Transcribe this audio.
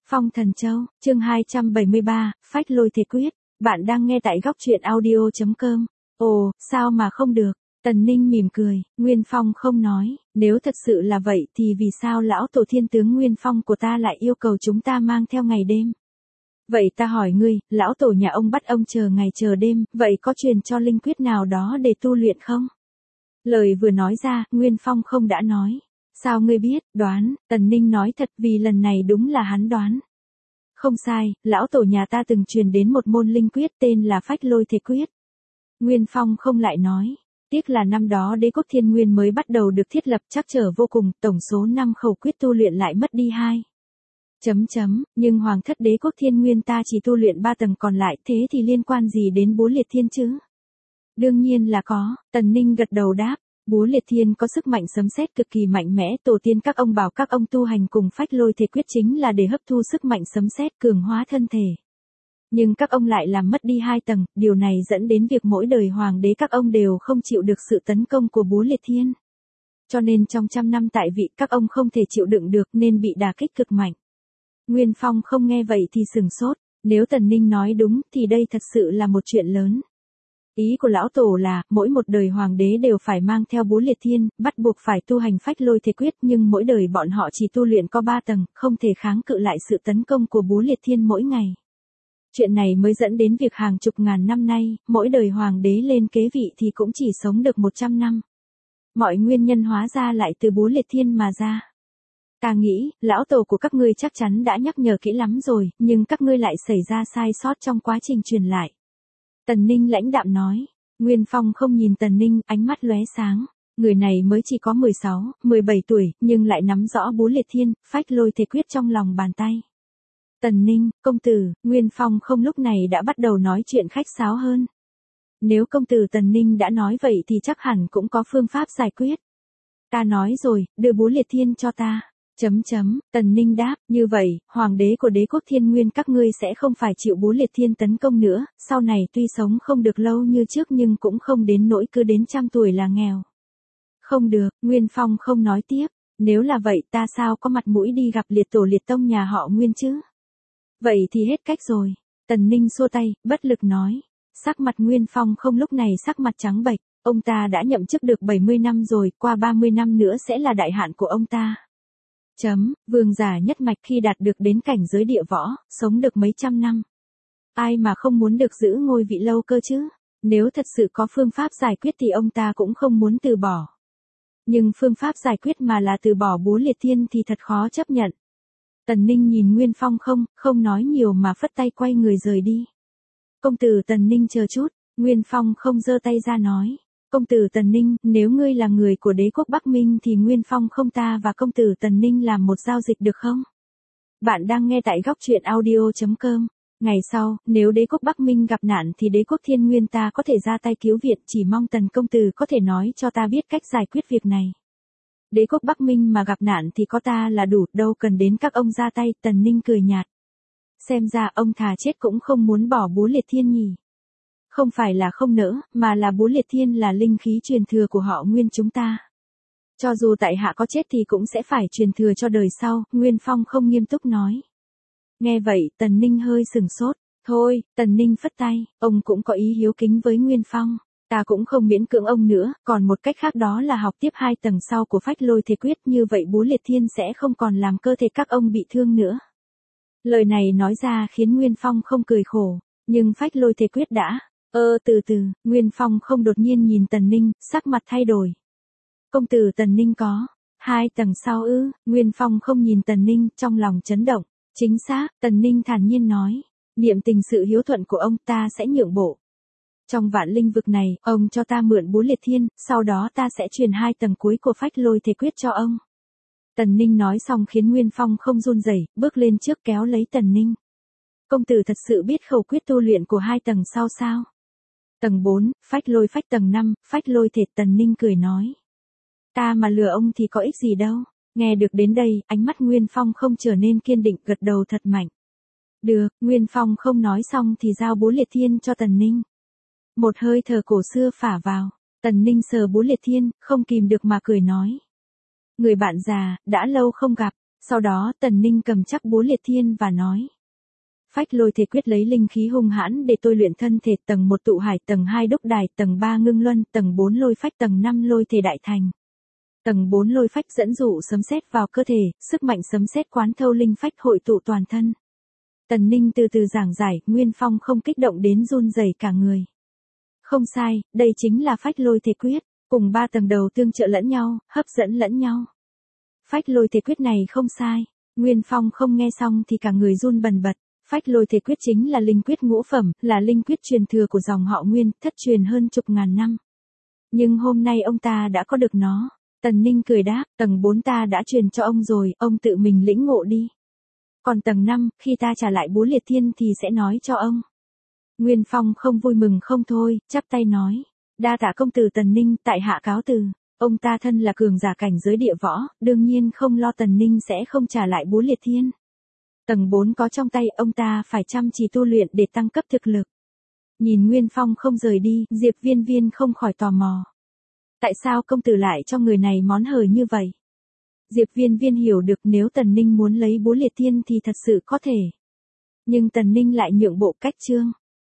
Phong Thần Châu, chương 273, phách lôi thể quyết. Bạn đang nghe tại góc truyện audio.com. Ồ, sao mà không được? Tần Ninh mỉm cười, Nguyên Phong không nói, nếu thật sự là vậy thì vì sao lão tổ thiên tướng Nguyên Phong của ta lại yêu cầu chúng ta mang theo ngày đêm? Vậy ta hỏi ngươi, lão tổ nhà ông bắt ông chờ ngày chờ đêm, vậy có truyền cho linh quyết nào đó để tu luyện không? Lời vừa nói ra, Nguyên Phong không đã nói. Sao ngươi biết, đoán, Tần Ninh nói thật vì lần này đúng là hắn đoán. Không sai, lão tổ nhà ta từng truyền đến một môn linh quyết tên là phách lôi thể quyết. Nguyên Phong không lại nói. Tiếc là năm đó đế quốc thiên nguyên mới bắt đầu được thiết lập trắc trở vô cùng, tổng số 5 khẩu quyết tu luyện lại mất đi 2. Nhưng hoàng thất đế quốc thiên nguyên ta chỉ tu luyện 3 tầng còn lại, thế thì liên quan gì đến búa liệt thiên chứ? Đương nhiên là có, Tần Ninh gật đầu đáp. Búa liệt thiên có sức mạnh sấm sét cực kỳ mạnh mẽ, tổ tiên các ông bảo các ông tu hành cùng phách lôi thể quyết chính là để hấp thu sức mạnh sấm sét cường hóa thân thể. Nhưng các ông lại làm mất đi 2 tầng, điều này dẫn đến việc mỗi đời hoàng đế các ông đều không chịu được sự tấn công của búa liệt thiên. Cho nên trong 100 năm tại vị các ông không thể chịu đựng được nên bị đả kích cực mạnh. Nguyên Phong không nghe vậy thì sừng sốt, nếu Tần Ninh nói đúng thì đây thật sự là một chuyện lớn. Ý của lão tổ là, mỗi một đời hoàng đế đều phải mang theo búa liệt thiên, bắt buộc phải tu hành phách lôi thể quyết nhưng mỗi đời bọn họ chỉ tu luyện có 3 tầng, không thể kháng cự lại sự tấn công của búa liệt thiên mỗi ngày. Chuyện này mới dẫn đến việc hàng chục ngàn năm nay, mỗi đời hoàng đế lên kế vị thì cũng chỉ sống được 100 năm. Mọi nguyên nhân hóa ra lại từ búa liệt thiên mà ra. Ta nghĩ, lão tổ của các ngươi chắc chắn đã nhắc nhở kỹ lắm rồi, nhưng các ngươi lại xảy ra sai sót trong quá trình truyền lại. Tần Ninh lãnh đạm nói. Nguyên Phong không nhìn Tần Ninh, ánh mắt lóe sáng. Người này mới chỉ có 16, 17 tuổi, nhưng lại nắm rõ búa liệt thiên, phách lôi thể quyết trong lòng bàn tay. Tần Ninh, công tử, Nguyên Phong không lúc này đã bắt đầu nói chuyện khách sáo hơn. Nếu công tử Tần Ninh đã nói vậy thì chắc hẳn cũng có phương pháp giải quyết. Ta nói rồi, đưa búa liệt thiên cho ta. Tần Ninh đáp, như vậy, hoàng đế của đế quốc thiên nguyên các ngươi sẽ không phải chịu búa liệt thiên tấn công nữa, sau này tuy sống không được lâu như trước nhưng cũng không đến nỗi cứ đến 100 tuổi là nghèo. Không được, Nguyên Phong không nói tiếp, nếu là vậy ta sao có mặt mũi đi gặp liệt tổ liệt tông nhà họ Nguyên chứ? Vậy thì hết cách rồi. Tần Ninh xua tay, bất lực nói. Sắc mặt Nguyên Phong không lúc này sắc mặt trắng bệch, ông ta đã nhậm chức được 70 năm rồi, qua 30 năm nữa sẽ là đại hạn của ông ta. Vương giả nhất mạch khi đạt được đến cảnh giới địa võ, sống được mấy trăm năm. Ai mà không muốn được giữ ngôi vị lâu cơ chứ? Nếu thật sự có phương pháp giải quyết thì ông ta cũng không muốn từ bỏ. Nhưng phương pháp giải quyết mà là từ bỏ búa liệt thiên thì thật khó chấp nhận. Tần Ninh nhìn Nguyên Phong không nói nhiều mà phất tay quay người rời đi. Công tử Tần Ninh chờ chút, Nguyên Phong không giơ tay ra nói. Công tử Tần Ninh, nếu ngươi là người của đế quốc Bắc Minh thì Nguyên Phong không ta và công tử Tần Ninh làm một giao dịch được không? Bạn đang nghe tại góc truyện audio.com. Ngày sau, nếu đế quốc Bắc Minh gặp nạn thì đế quốc Thiên Nguyên ta có thể ra tay cứu viện, chỉ mong Tần công tử có thể nói cho ta biết cách giải quyết việc này. Đế quốc Bắc Minh mà gặp nạn thì có ta là đủ, đâu cần đến các ông ra tay, Tần Ninh cười nhạt. Xem ra ông thà chết cũng không muốn bỏ búa liệt thiên nhỉ. Không phải là không nỡ, mà là búa liệt thiên là linh khí truyền thừa của họ Nguyên chúng ta. Cho dù tại hạ có chết thì cũng sẽ phải truyền thừa cho đời sau, Nguyên Phong không nghiêm túc nói. Nghe vậy, Tần Ninh hơi sừng sốt. Thôi, Tần Ninh phất tay, ông cũng có ý hiếu kính với Nguyên Phong. Ta cũng không miễn cưỡng ông nữa, còn một cách khác đó là học tiếp 2 tầng sau của phách lôi thể quyết, như vậy búa liệt thiên sẽ không còn làm cơ thể các ông bị thương nữa. Lời này nói ra khiến Nguyên Phong không cười khổ, nhưng phách lôi thể quyết đã. Từ từ, Nguyên Phong không đột nhiên nhìn Tần Ninh, sắc mặt thay đổi. Công tử Tần Ninh có 2 tầng sau ư? Nguyên Phong không nhìn Tần Ninh, trong lòng chấn động. Chính xác, Tần Ninh thản nhiên nói. Niệm tình sự hiếu thuận của ông ta sẽ nhượng bộ. Trong vạn linh vực này, ông cho ta mượn búa liệt thiên, sau đó ta sẽ truyền 2 tầng cuối của phách lôi thể quyết cho ông. Tần Ninh nói xong khiến Nguyên Phong không run rẩy, bước lên trước kéo lấy Tần Ninh. Công tử thật sự biết khẩu quyết tu luyện của 2 tầng sau sao? Tầng 4, phách lôi phách tầng 5, phách lôi thể, Tần Ninh cười nói. Ta mà lừa ông thì có ích gì đâu. Nghe được đến đây, ánh mắt Nguyên Phong không trở nên kiên định, gật đầu thật mạnh. Được, Nguyên Phong không nói xong thì giao búa liệt thiên cho Tần Ninh. Một hơi thở cổ xưa phả vào, Tần Ninh sờ búa liệt thiên, không kìm được mà cười nói. Người bạn già, đã lâu không gặp, Sau đó Tần Ninh cầm chắc búa liệt thiên và nói. Phách lôi thể quyết lấy linh khí hung hãn để tôi luyện thân thể, tầng 1 tụ hải, tầng 2 đúc đài, tầng 3 ngưng luân, tầng 4 lôi phách, tầng 5 lôi thể đại thành. Tầng 4 lôi phách dẫn dụ sấm sét vào cơ thể, sức mạnh sấm sét quán thâu linh phách hội tụ toàn thân. Tần Ninh từ từ giảng giải, Nguyên Phong không kích động đến run rẩy cả người. Không sai, đây chính là phách lôi thể quyết, cùng 3 tầng đầu tương trợ lẫn nhau, hấp dẫn lẫn nhau. Phách lôi thể quyết này không sai. Nguyên Phong không nghe xong thì cả người run bần bật. Phách lôi thể quyết chính là linh quyết ngũ phẩm, là linh quyết truyền thừa của dòng họ Nguyên, thất truyền hơn chục ngàn năm. Nhưng hôm nay ông ta đã có được nó. Tần Ninh cười đáp, tầng 4 ta đã truyền cho ông rồi, ông tự mình lĩnh ngộ đi. Còn tầng 5, khi ta trả lại búa liệt thiên thì sẽ nói cho ông. Nguyên Phong không vui mừng không thôi, chắp tay nói. Đa tạ công tử Tần Ninh, tại hạ cáo từ. Ông ta thân là cường giả cảnh giới địa võ, đương nhiên không lo Tần Ninh sẽ không trả lại búa liệt thiên. Tầng 4 có trong tay, ông ta phải chăm chỉ tu luyện để tăng cấp thực lực. Nhìn Nguyên Phong không rời đi, Diệp Viên Viên không khỏi tò mò. Tại sao công tử lại cho người này món hời như vậy? Diệp Viên Viên hiểu được nếu Tần Ninh muốn lấy búa liệt thiên thì thật sự có thể. Nhưng Tần Ninh lại nhượng bộ cách trương.